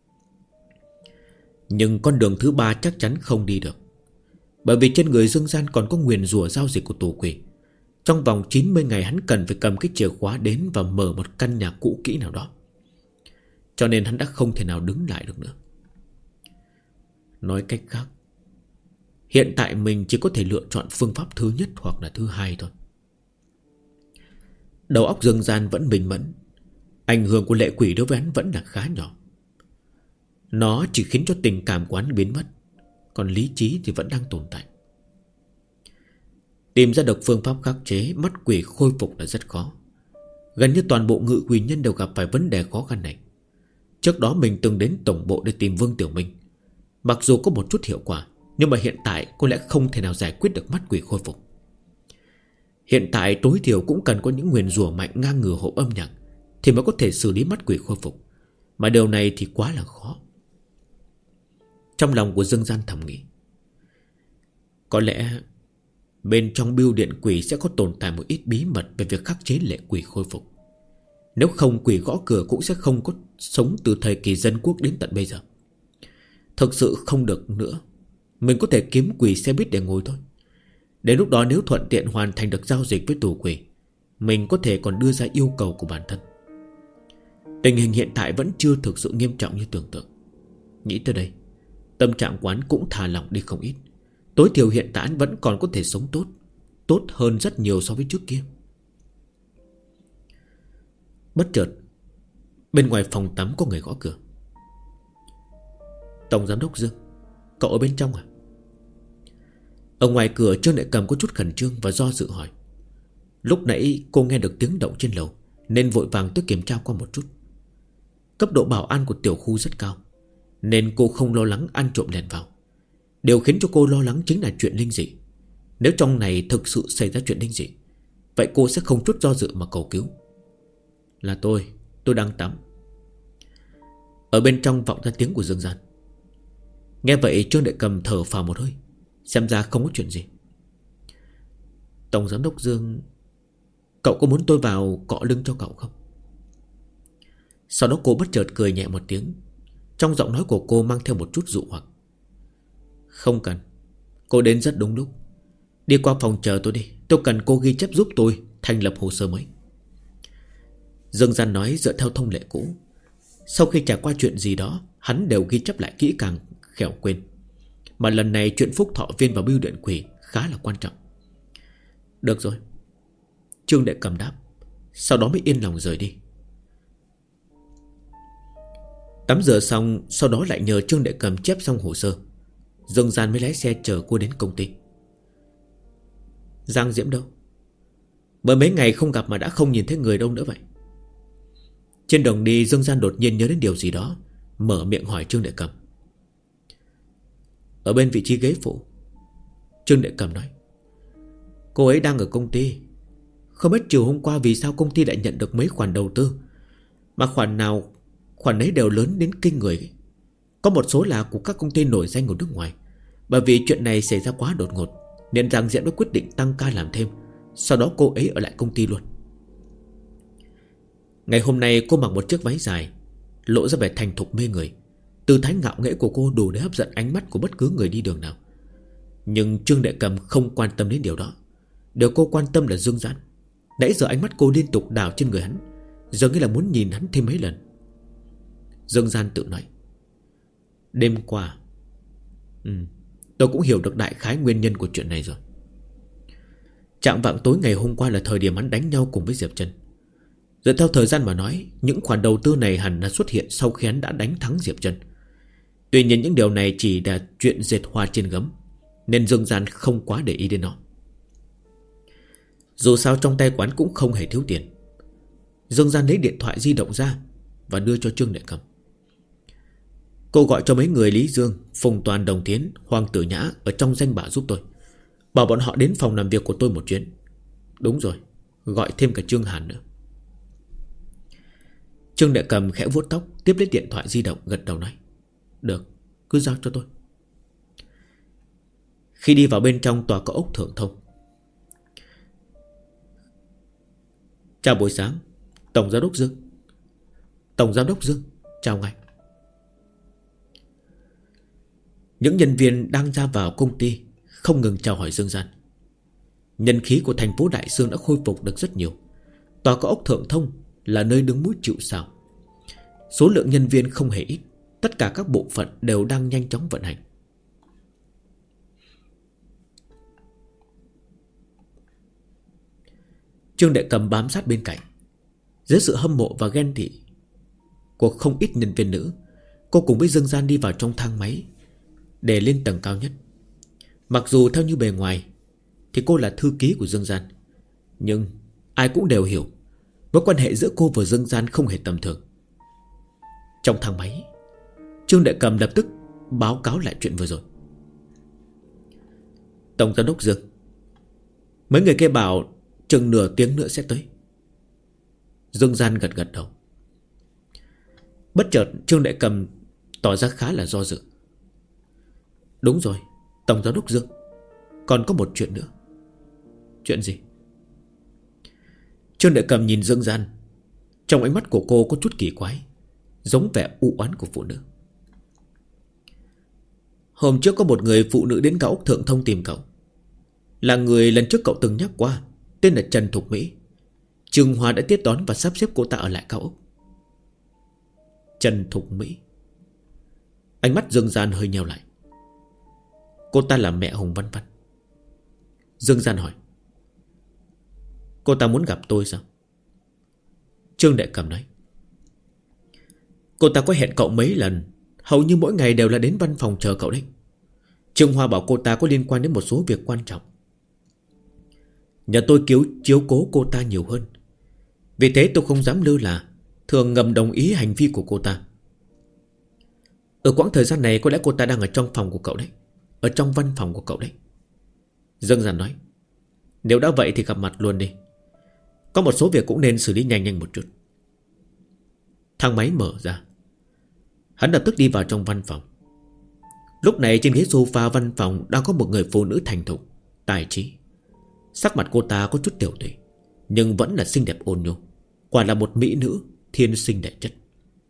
S1: Nhưng con đường thứ 3 chắc chắn không đi được, bởi vì trên người Dương Gian còn có nguyền rủa giao dịch của tù quỷ. Trong vòng 90 ngày hắn cần phải cầm cái chìa khóa đến và mở một căn nhà cũ kỹ nào đó. Cho nên hắn đã không thể nào đứng lại được nữa. Nói cách khác, hiện tại mình chỉ có thể lựa chọn phương pháp thứ nhất hoặc là thứ hai thôi. Đầu óc Dương Gian vẫn bình mẫn. Ảnh hưởng của lệ quỷ đối với hắn vẫn là khá nhỏ. Nó chỉ khiến cho tình cảm của hắn biến mất, còn lý trí thì vẫn đang tồn tại. Tìm ra được phương pháp khắc chế mắt quỷ khôi phục là rất khó. Gần như toàn bộ ngự quỷ nhân đều gặp phải vấn đề khó khăn này. Trước đó mình từng đến tổng bộ để tìm Vương Tiểu Minh. Mặc dù có một chút hiệu quả, nhưng mà hiện tại có lẽ không thể nào giải quyết được mắt quỷ khôi phục. Hiện tại tối thiểu cũng cần có những nguyền rủa mạnh ngang ngửa hộ âm nhạc thì mới có thể xử lý mắt quỷ khôi phục. Mà điều này thì quá là khó. Trong lòng của Dương Gian thầm nghĩ, có lẽ bên trong bưu điện quỷ sẽ có tồn tại một ít bí mật về việc khắc chế lệ quỷ khôi phục. Nếu không, quỷ gõ cửa cũng sẽ không có sống từ thời kỳ dân quốc đến tận bây giờ. Thực sự không được nữa, mình có thể kiếm quỷ xe buýt để ngồi thôi. Đến lúc đó nếu thuận tiện hoàn thành được giao dịch với tù quỷ, mình có thể còn đưa ra yêu cầu của bản thân. Tình hình hiện tại vẫn chưa thực sự nghiêm trọng như tưởng tượng. Nghĩ tới đây, tâm trạng quán cũng thả lỏng đi không ít. Tối thiểu hiện tại vẫn còn có thể sống tốt, tốt hơn rất nhiều so với trước kia. Bất chợt, bên ngoài phòng tắm có người gõ cửa. Tổng giám đốc Dương, cậu ở bên trong à? Ở ngoài cửa Trương Đại Cầm có chút khẩn trương và do dự hỏi. Lúc nãy cô nghe được tiếng động trên lầu nên vội vàng tới kiểm tra qua một chút. Cấp độ bảo an của tiểu khu rất cao, nên cô không lo lắng ăn trộm lẻn vào. Điều khiến cho cô lo lắng chính là chuyện linh dị. Nếu trong này thực sự xảy ra chuyện linh dị, vậy cô sẽ không chút do dự mà cầu cứu. Là tôi đang tắm. Ở bên trong vọng ra tiếng của Dương Gian. Nghe vậy Trương Đại Cầm thở phào một hơi, xem ra không có chuyện gì. Tổng giám đốc Dương, cậu có muốn tôi vào cọ lưng cho cậu không? Sau đó cô bất chợt cười nhẹ một tiếng. Trong giọng nói của cô mang theo một chút dụ hoặc. Không cần, cô đến rất đúng lúc. Đi qua phòng chờ tôi đi, tôi cần cô ghi chép giúp tôi thành lập hồ sơ mới. Dương Gian nói dựa theo thông lệ cũ. Sau khi trải qua chuyện gì đó, hắn đều ghi chép lại kỹ càng, khéo quên. Mà lần này chuyện Phúc Thọ Viên và bưu điện quỷ khá là quan trọng. Được rồi, Trương Đại Cầm đáp. Sau đó mới yên lòng rời đi. Tắm rửa xong, sau đó lại nhờ Trương Đại Cầm chép xong hồ sơ, Dương Gian mới lái xe chở cô đến công ty. Giang Diễm đâu? Mới mấy ngày không gặp mà đã không nhìn thấy người đâu nữa vậy? Trên đường đi Dương Gian đột nhiên nhớ đến điều gì đó, mở miệng hỏi Trương Đại Cầm. Ở bên vị trí ghế phụ. Trương Đại Cầm nói. Cô ấy đang ở công ty. Không biết chiều hôm qua vì sao công ty lại nhận được mấy khoản đầu tư, mà khoản ấy đều lớn đến kinh người. Có một số là của các công ty nổi danh ở nước ngoài. Bởi vì chuyện này xảy ra quá đột ngột nên Giang Diễm đã quyết định tăng ca làm thêm. Sau đó cô ấy ở lại công ty luôn. Ngày hôm nay cô mặc một chiếc váy dài, lộ ra vẻ thành thục mê người. Tư thái ngạo nghễ của cô đủ để hấp dẫn ánh mắt của bất cứ người đi đường nào. Nhưng Trương Đại Cầm không quan tâm đến điều đó. Điều cô quan tâm là Dương Gian. Nãy giờ ánh mắt cô liên tục đảo trên người hắn, dường như là muốn nhìn hắn thêm mấy lần. Dương Gian tự nói. Đêm qua tôi cũng hiểu được đại khái nguyên nhân của chuyện này rồi. Chạng vạng tối ngày hôm qua là thời điểm hắn đánh nhau cùng với Diệp Trân. Dựa theo thời gian mà nói, những khoản đầu tư này hẳn đã xuất hiện sau khi hắn đã đánh thắng Diệp Trân. Tuy nhiên những điều này chỉ là chuyện dệt hoa trên gấm, nên Dương Gian không quá để ý đến nó. Dù sao trong tay quán cũng không hề thiếu tiền. Dương Gian lấy điện thoại di động ra và đưa cho Trương Đại Cầm. Cô gọi cho mấy người Lý Dương, Phùng Toàn, Đồng Tiến, Hoàng Tử Nhã ở trong danh bạ giúp tôi. Bảo bọn họ đến phòng làm việc của tôi một chuyến. Đúng rồi, gọi thêm cả Trương Hàn nữa. Trương Đại Cầm khẽ vuốt tóc, tiếp lấy điện thoại di động, gật đầu nói: Được, cứ giao cho tôi. Khi đi vào bên trong tòa cao ốc Thượng Thông: Chào buổi sáng, Tổng Giám đốc Dương. Tổng Giám đốc Dương, chào ngài. Những nhân viên đang ra vào công ty không ngừng chào hỏi Dương Gian. Nhân khí của thành phố Đại Sương đã khôi phục được rất nhiều. Tòa cao ốc Thượng Thông là nơi đứng mũi chịu sào. Số lượng nhân viên không hề ít. Tất cả các bộ phận đều đang nhanh chóng vận hành. Trương Đại Cầm bám sát bên cạnh. Dưới sự hâm mộ và ghen tị của không ít nhân viên nữ, cô cùng với Dương Gian đi vào trong thang máy để lên tầng cao nhất. Mặc dù theo như bề ngoài thì cô là thư ký của Dương Gian, nhưng ai cũng đều hiểu mối quan hệ giữa cô và Dương Gian không hề tầm thường. Trong thang máy, Trương Đại Cầm lập tức báo cáo lại chuyện vừa rồi. Tổng Giám đốc Dương, mấy người kia bảo chừng nửa tiếng nữa sẽ tới. Dương Gian gật gật đầu. Bất chợt Trương Đại Cầm tỏ ra khá là do dự. Đúng rồi, Tổng Giám đốc Dương, còn có một chuyện nữa. Chuyện gì? Trương Đại Cầm nhìn Dương Gian. Trong ánh mắt của cô có chút kỳ quái, giống vẻ u oán của phụ nữ. Hôm trước có một người phụ nữ đến cao ốc Thượng Thông tìm cậu. Là người lần trước cậu từng nhắc qua, tên là Trần Thục Mỹ. Trương Hoa đã tiếp đón và sắp xếp cô ta ở lại cao ốc. Trần Thục Mỹ. Ánh mắt Dương Gian hơi nheo lại. Cô ta là mẹ Hùng Văn Văn. Dương Gian hỏi: Cô ta muốn gặp tôi sao? Trương Đại Cầm nói: Cô ta có hẹn cậu mấy lần, hầu như mỗi ngày đều là đến văn phòng chờ cậu đấy. Trương Hoa bảo cô ta có liên quan đến một số việc quan trọng. Nhà tôi chiếu cố cô ta nhiều hơn. Vì thế tôi không dám lơ là, thường ngầm đồng ý hành vi của cô ta. Ở quãng thời gian này có lẽ cô ta đang ở trong phòng của cậu đấy, ở trong văn phòng của cậu đấy. Dương Gian nói: Nếu đã vậy thì gặp mặt luôn đi. Có một số việc cũng nên xử lý nhanh nhanh một chút. Thang máy mở ra. Hắn lập tức đi vào trong văn phòng. Lúc này trên ghế sofa văn phòng đang có một người phụ nữ thành thục, tài trí. Sắc mặt cô ta có chút tiểu tụy, nhưng vẫn là xinh đẹp ôn nhu. Quả là một mỹ nữ thiên sinh đệ chất.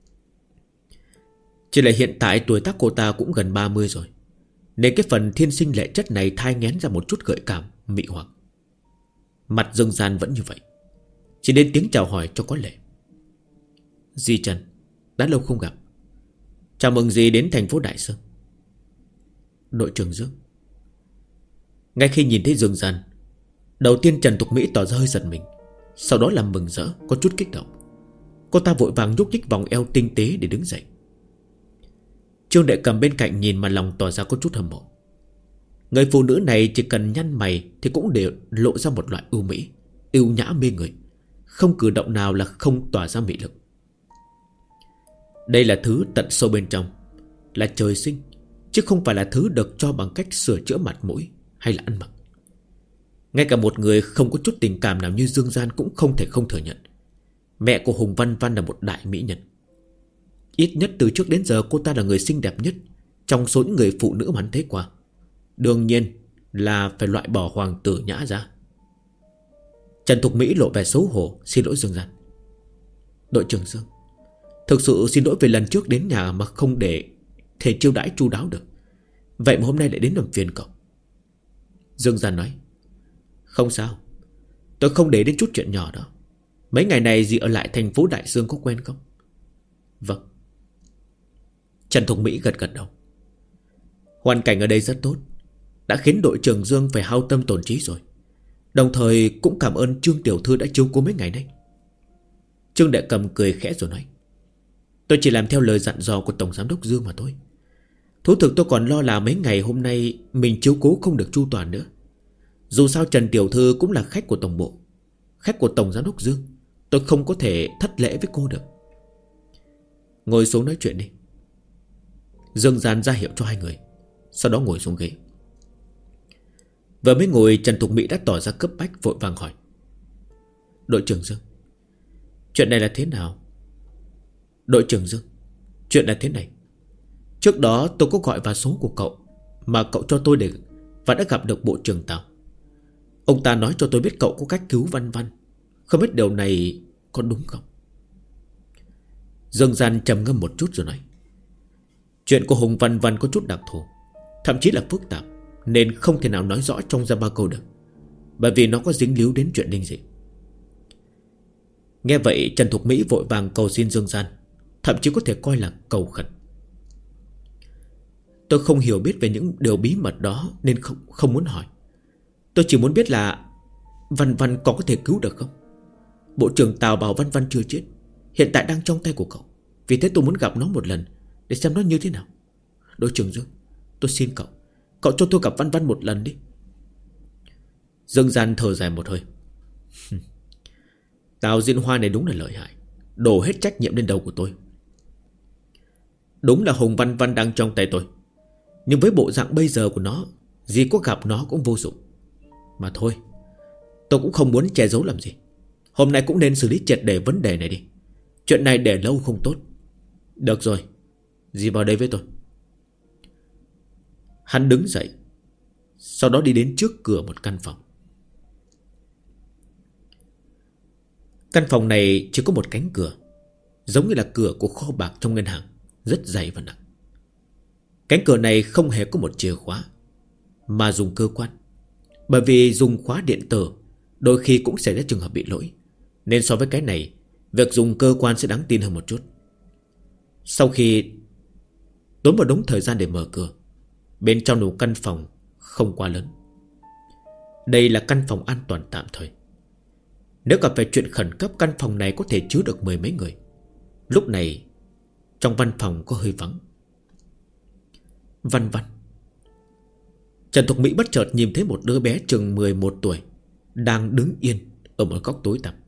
S1: Chỉ là hiện tại tuổi tác cô ta cũng gần 30 rồi, nên cái phần thiên sinh lệ chất này thai nghén ra một chút gợi cảm, mị hoặc. Mặt Dương Gian vẫn như vậy, chỉ đến tiếng chào hỏi cho có lệ. Di Trần, đã lâu không gặp. Chào mừng dì đến thành phố Đại Sương. Đội trưởng Dương. Ngay khi nhìn thấy Dương Gian, đầu tiên Trần Thục Mỹ tỏ ra hơi giật mình, sau đó làm mừng rỡ, có chút kích động. Cô ta vội vàng nhúc nhích vòng eo tinh tế để đứng dậy. Trương Đại Cầm bên cạnh nhìn mà lòng tỏ ra có chút hâm mộ. Người phụ nữ này chỉ cần nhăn mày thì cũng đều lộ ra một loại ưu mỹ, ưu nhã mê người, không cử động nào là không tỏa ra mị lực. Đây là thứ tận sâu bên trong, là trời sinh, chứ không phải là thứ được cho bằng cách sửa chữa mặt mũi hay là ăn mặc. Ngay cả một người không có chút tình cảm nào như Dương Gian cũng không thể không thừa nhận mẹ của Hùng Văn Văn là một đại mỹ nhân. Ít nhất từ trước đến giờ cô ta là người xinh đẹp nhất trong số những người phụ nữ mà hắn thấy qua. Đương nhiên là phải loại bỏ Hoàng Tử Nhã ra. Trần Thục Mỹ lộ vẻ xấu hổ, xin lỗi Dương Gian. Đội trưởng Dương, thực sự xin lỗi về lần trước đến nhà mà không để thể chiêu đãi chu đáo được. Vậy mà hôm nay lại đến làm phiền cậu. Dương Gian nói: Không sao, tôi không để đến chút chuyện nhỏ đó. Mấy ngày này dì ở lại thành phố Đại Sương có quen không? Vâng. Trần Thục Mỹ gật gật đầu. Hoàn cảnh ở đây rất tốt, đã khiến đội trưởng Dương phải hao tâm tổn trí rồi. Đồng thời cũng cảm ơn Trương Tiểu Thư đã chiếu cố mấy ngày nay. Trương Đại Cầm cười khẽ rồi nói: Tôi chỉ làm theo lời dặn dò của Tổng Giám đốc Dương mà thôi. Thú thực tôi còn lo là mấy ngày hôm nay mình chiếu cố không được chu toàn nữa. Dù sao Trần Tiểu Thư cũng là khách của Tổng Bộ, khách của Tổng Giám đốc Dương. Tôi không có thể thất lễ với cô được. Ngồi xuống nói chuyện đi. Dương Gian ra hiệu cho hai người, sau đó ngồi xuống ghế. Vừa mới ngồi, Trần Thục Mỹ đã tỏ ra cấp bách, vội vàng hỏi: Đội trưởng Dương, chuyện này là thế nào? Đội trưởng Dương, chuyện là thế này. Trước đó tôi có gọi vào số của cậu mà cậu cho tôi để, và đã gặp được bộ trưởng Tào. Ông ta nói cho tôi biết cậu có cách cứu Văn Văn. Không biết điều này có đúng không? Dương Gian trầm ngâm một chút rồi nói: Chuyện của Hùng Văn Văn có chút đặc thù, thậm chí là phức tạp, nên không thể nào nói rõ trong ra ba câu được, bởi vì nó có dính líu đến chuyện linh dị. Nghe vậy, Trần Thục Mỹ vội vàng cầu xin Dương Gian, thậm chí có thể coi là cầu khẩn: Tôi không hiểu biết về những điều bí mật đó nên không muốn hỏi. Tôi chỉ muốn biết là Văn Văn còn có thể cứu được không? Bộ trưởng Tào bảo Văn Văn chưa chết, hiện tại đang trong tay của cậu. Vì thế tôi muốn gặp nó một lần để xem nó như thế nào. Đội trưởng Dương, tôi xin cậu, cậu cho tôi gặp Văn Văn một lần đi. Dương Gian thở dài một hơi. Tào Diên Hoa này đúng là lợi hại, đổ hết trách nhiệm lên đầu của tôi. Đúng là Hùng Văn Văn đang trong tay tôi, nhưng với bộ dạng bây giờ của nó, gì có gặp nó cũng vô dụng. Mà thôi, tôi cũng không muốn che giấu làm gì. Hôm nay cũng nên xử lý triệt để vấn đề này đi. Chuyện này để lâu không tốt. Được rồi, dì vào đây với tôi. Hắn đứng dậy, sau đó đi đến trước cửa một căn phòng. Căn phòng này chỉ có một cánh cửa, giống như là cửa của kho bạc trong ngân hàng, rất dày và nặng. Cánh cửa này không hề có một chìa khóa, mà dùng cơ quan. Bởi vì dùng khóa điện tử đôi khi cũng xảy ra trường hợp bị lỗi, nên so với cái này, việc dùng cơ quan sẽ đáng tin hơn một chút. Sau khi tốn một đống thời gian để mở cửa, bên trong một căn phòng không quá lớn. Đây là căn phòng an toàn tạm thời. Nếu gặp phải chuyện khẩn cấp, căn phòng này có thể chứa được 10 mấy người. Lúc này trong văn phòng có hơi vắng. Văn Văn. Trần Thục Mỹ bất chợt nhìn thấy một đứa bé chừng 11 tuổi đang đứng yên ở một góc tối tăm.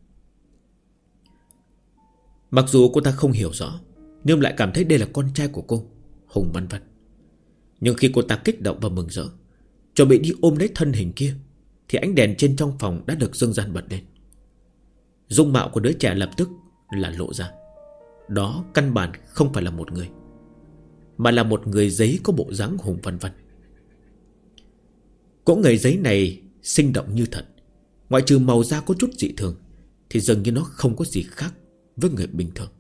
S1: Mặc dù cô ta không hiểu rõ, nhưng lại cảm thấy đây là con trai của cô, Hùng Văn Văn. Nhưng khi cô ta kích động và mừng rỡ, chuẩn bị đi ôm lấy thân hình kia, thì ánh đèn trên trong phòng đã được Dương Gian bật lên. Dung mạo của đứa trẻ lập tức là lộ ra. Đó căn bản không phải là một người, mà là một người giấy có bộ dáng Hùng Văn Văn. Cỗ người giấy này sinh động như thật, ngoại trừ màu da có chút dị thường thì dường như nó không có gì khác với người bình thường.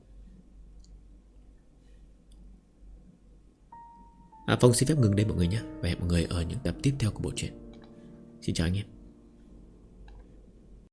S1: Phong xin phép ngừng đây mọi người nhé, và hẹn mọi người ở những tập tiếp theo của bộ truyện. Xin chào anh em.